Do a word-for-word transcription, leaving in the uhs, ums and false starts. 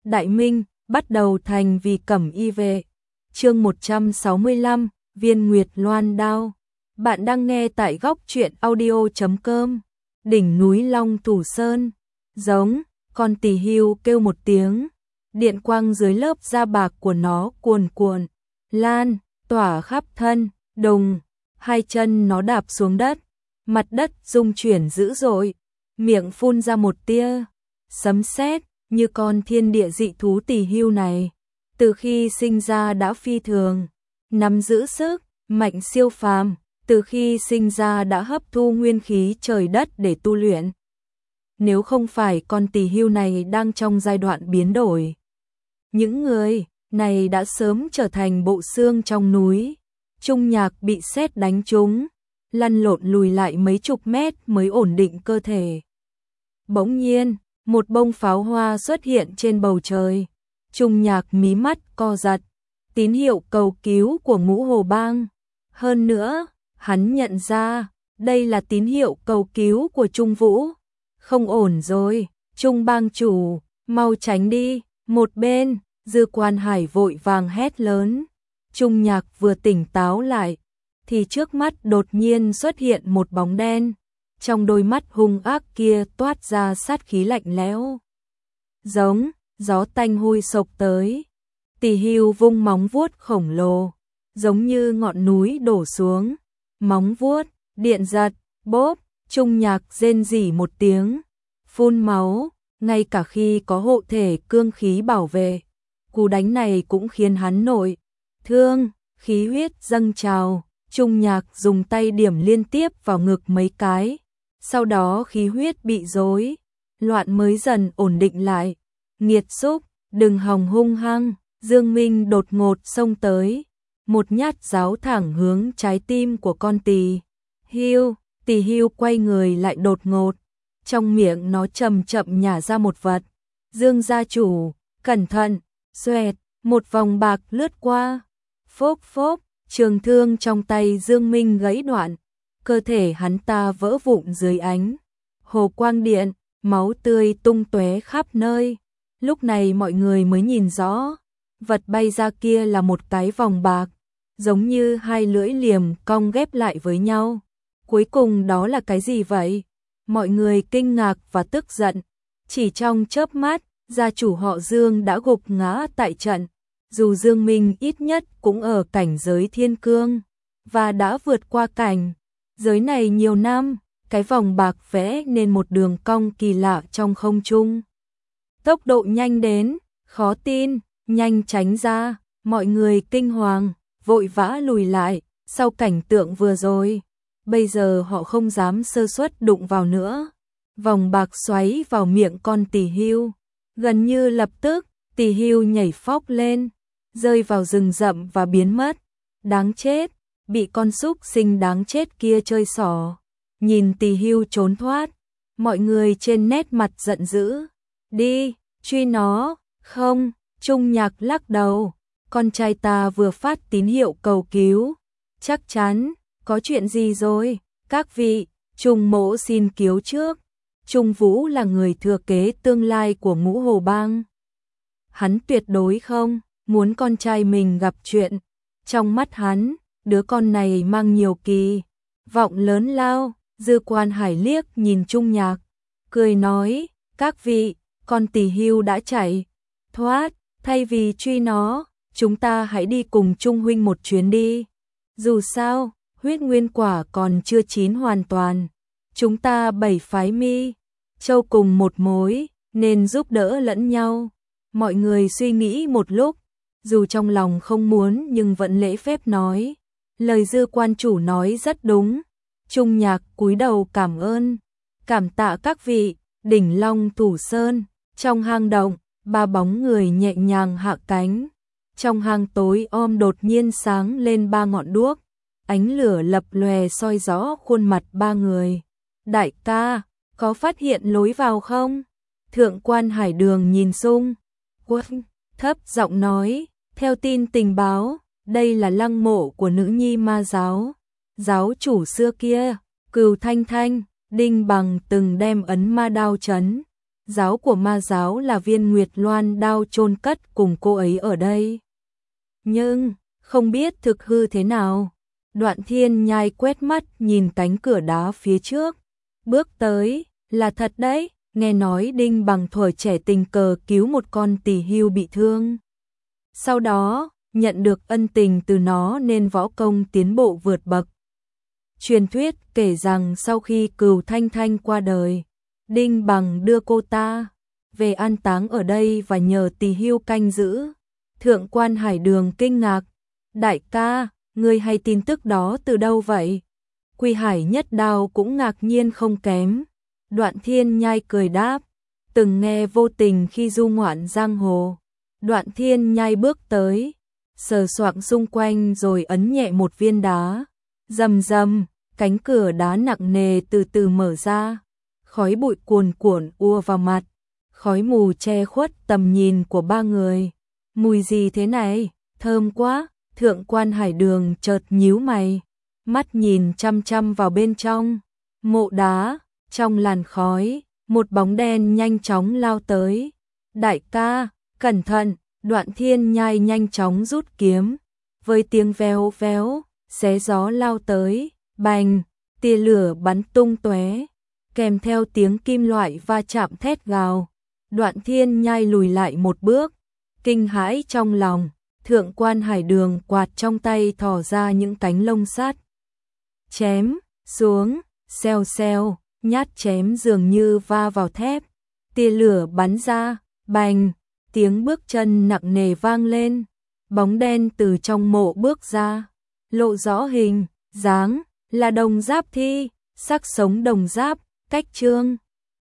Đại Minh, bắt đầu thành vì cẩm y vệ. Chương một trăm sáu mươi lăm, Viên Nguyệt Loan đao. Bạn đang nghe tại góc truyện audio chấm com. Đỉnh núi Long Thủ Sơn. Giống, con tỳ hưu kêu một tiếng. Điện quang dưới lớp da bạc của nó cuồn cuộn, lan, tỏa khắp thân, đùng. Hai chân nó đạp xuống đất. Mặt đất rung chuyển dữ dội. Miệng phun ra một tia sấm sét, như con thiên địa dị thú tỳ hưu này. Từ khi sinh ra đã phi thường, nắm giữ sức, mạnh siêu phàm, từ khi sinh ra đã hấp thu nguyên khí trời đất để tu luyện. Nếu không phải con tỳ hưu này đang trong giai đoạn biến đổi, những người này đã sớm trở thành bộ xương trong núi. Trung Nhạc bị sét đánh trúng, lăn lộn lùi lại mấy chục mét mới ổn định cơ thể. Bỗng nhiên, một bông pháo hoa xuất hiện trên bầu trời. Trung Nhạc mí mắt co giật, tín hiệu cầu cứu của Ngũ Hồ Bang. Hơn nữa, hắn nhận ra, đây là tín hiệu cầu cứu của Trung Vũ. Không ổn rồi, Trung Bang chủ, mau tránh đi. Một bên, Dư Quan Hải vội vàng hét lớn. Trung Nhạc vừa tỉnh táo lại, thì trước mắt đột nhiên xuất hiện một bóng đen. Trong đôi mắt hung ác kia toát ra sát khí lạnh lẽo. Giống, gió tanh hôi sộc tới. Tỳ hưu vung móng vuốt khổng lồ, giống như ngọn núi đổ xuống. Móng vuốt, điện giật, bốp, Trung Nhạc rên rỉ một tiếng, phun máu, ngay cả khi có hộ thể cương khí bảo vệ. Cú đánh này cũng khiến hắn nội thương, khí huyết dâng trào. Trung Nhạc dùng tay điểm liên tiếp vào ngực mấy cái. Sau đó khí huyết bị rối loạn mới dần ổn định lại. Nghiệt xúc, đừng hòng hung hăng. Dương Minh đột ngột xông tới, một nhát giáo thẳng hướng trái tim của con tỳ hưu. Tỳ hưu quay người lại đột ngột, trong miệng nó chậm chậm nhả ra một vật. Dương gia chủ, cẩn thận. Xoẹt, một vòng bạc lướt qua. Phốp phốp, trường thương trong tay Dương Minh gãy đoạn. Cơ thể hắn ta vỡ vụn dưới ánh hồ quang điện, máu tươi tung tóe khắp nơi. Lúc này mọi người mới nhìn rõ, vật bay ra kia là một cái vòng bạc, giống như hai lưỡi liềm cong ghép lại với nhau. Cuối cùng đó là cái gì vậy? Mọi người kinh ngạc và tức giận. Chỉ trong chớp mắt, gia chủ họ Dương đã gục ngã tại trận. Dù Dương Minh ít nhất cũng ở cảnh giới thiên cương, và đã vượt qua cảnh giới này nhiều năm. Cái vòng bạc vẽ nên một đường cong kỳ lạ trong không trung. Tốc độ nhanh đến, khó tin, nhanh tránh ra. Mọi người kinh hoàng, vội vã lùi lại. Sau cảnh tượng vừa rồi, bây giờ họ không dám sơ suất đụng vào nữa. Vòng bạc xoáy vào miệng con tỳ hưu. Gần như lập tức, tỳ hưu nhảy phóc lên, rơi vào rừng rậm và biến mất. Đáng chết, bị con súc sinh đáng chết kia chơi xỏ. Nhìn tỳ hưu trốn thoát, mọi người trên nét mặt giận dữ. Đi, truy nó. Không, Trung Nhạc lắc đầu. Con trai ta vừa phát tín hiệu cầu cứu. Chắc chắn, có chuyện gì rồi? Các vị, Trung mỗ xin cứu trước. Trung Vũ là người thừa kế tương lai của Ngũ Hồ Bang. Hắn tuyệt đối không muốn con trai mình gặp chuyện. Trong mắt hắn, đứa con này mang nhiều kỳ vọng lớn lao. Dư Quan Hải liếc nhìn Trung Nhạc, cười nói, các vị, con tỳ hưu đã chạy thoát, thay vì truy nó, chúng ta hãy đi cùng Trung huynh một chuyến đi. Dù sao, huyết nguyên quả còn chưa chín hoàn toàn. Chúng ta bảy phái mi châu cùng một mối, nên giúp đỡ lẫn nhau. Mọi người suy nghĩ một lúc, dù trong lòng không muốn nhưng vẫn lễ phép nói. Lời Dư quan chủ nói rất đúng. Trung Nhạc cúi đầu cảm ơn. Cảm tạ các vị. Đỉnh Long Thủ Sơn. Trong hang động, ba bóng người nhẹ nhàng hạ cánh. Trong hang tối om đột nhiên sáng lên ba ngọn đuốc. Ánh lửa lập lòe soi rõ khuôn mặt ba người. Đại ca, có phát hiện lối vào không? Thượng quan Hải Đường nhìn xung quanh, thấp giọng nói, theo tin tình báo, đây là lăng mộ của nữ nhi ma giáo. Giáo chủ xưa kia, Cừu Thanh Thanh, Đinh Bằng từng đem ấn ma đao trấn Giáo của ma giáo là Viên Nguyệt Loan đao chôn cất cùng cô ấy ở đây. Nhưng, không biết thực hư thế nào. Đoạn Thiên Nhai quét mắt nhìn cánh cửa đá phía trước. Bước tới, là thật đấy, nghe nói Đinh Bằng thuở trẻ tình cờ cứu một con tỳ hưu bị thương. Sau đó, nhận được ân tình từ nó nên võ công tiến bộ vượt bậc. Truyền thuyết kể rằng sau khi Cừu Thanh Thanh qua đời, Đinh Bằng đưa cô ta về an táng ở đây và nhờ tỳ hưu canh giữ. Thượng quan Hải Đường kinh ngạc, đại ca, ngươi hay tin tức đó từ đâu vậy? Quy Hải Nhất Đao cũng ngạc nhiên không kém. Đoạn Thiên Nhai cười đáp, từng nghe vô tình khi du ngoạn giang hồ. Đoạn Thiên Nhai bước tới, sờ soạng xung quanh rồi ấn nhẹ một viên đá. Rầm rầm, cánh cửa đá nặng nề từ từ mở ra. Khói bụi cuồn cuộn ùa vào mặt. Khói mù che khuất tầm nhìn của ba người. Mùi gì thế này? Thơm quá. Thượng quan Hải Đường chợt nhíu mày, mắt nhìn chăm chăm vào bên trong. Mộ đá, trong làn khói, một bóng đen nhanh chóng lao tới. Đại ca, cẩn thận. Đoạn Thiên Nhai nhanh chóng rút kiếm. Với tiếng véo véo, xé gió lao tới. Bành, tia lửa bắn tung tóe, kèm theo tiếng kim loại va chạm thét gào. Đoạn Thiên Nhai lùi lại một bước, kinh hãi trong lòng. Thượng quan Hải Đường quạt trong tay thò ra những cánh lông sắt. Chém xuống, xèo xèo, nhát chém dường như va vào thép. Tia lửa bắn ra, bành, tiếng bước chân nặng nề vang lên. Bóng đen từ trong mộ bước ra, lộ rõ hình, dáng, là Đồng Giáp Thi, sắc sống Đồng Giáp, cách Trương.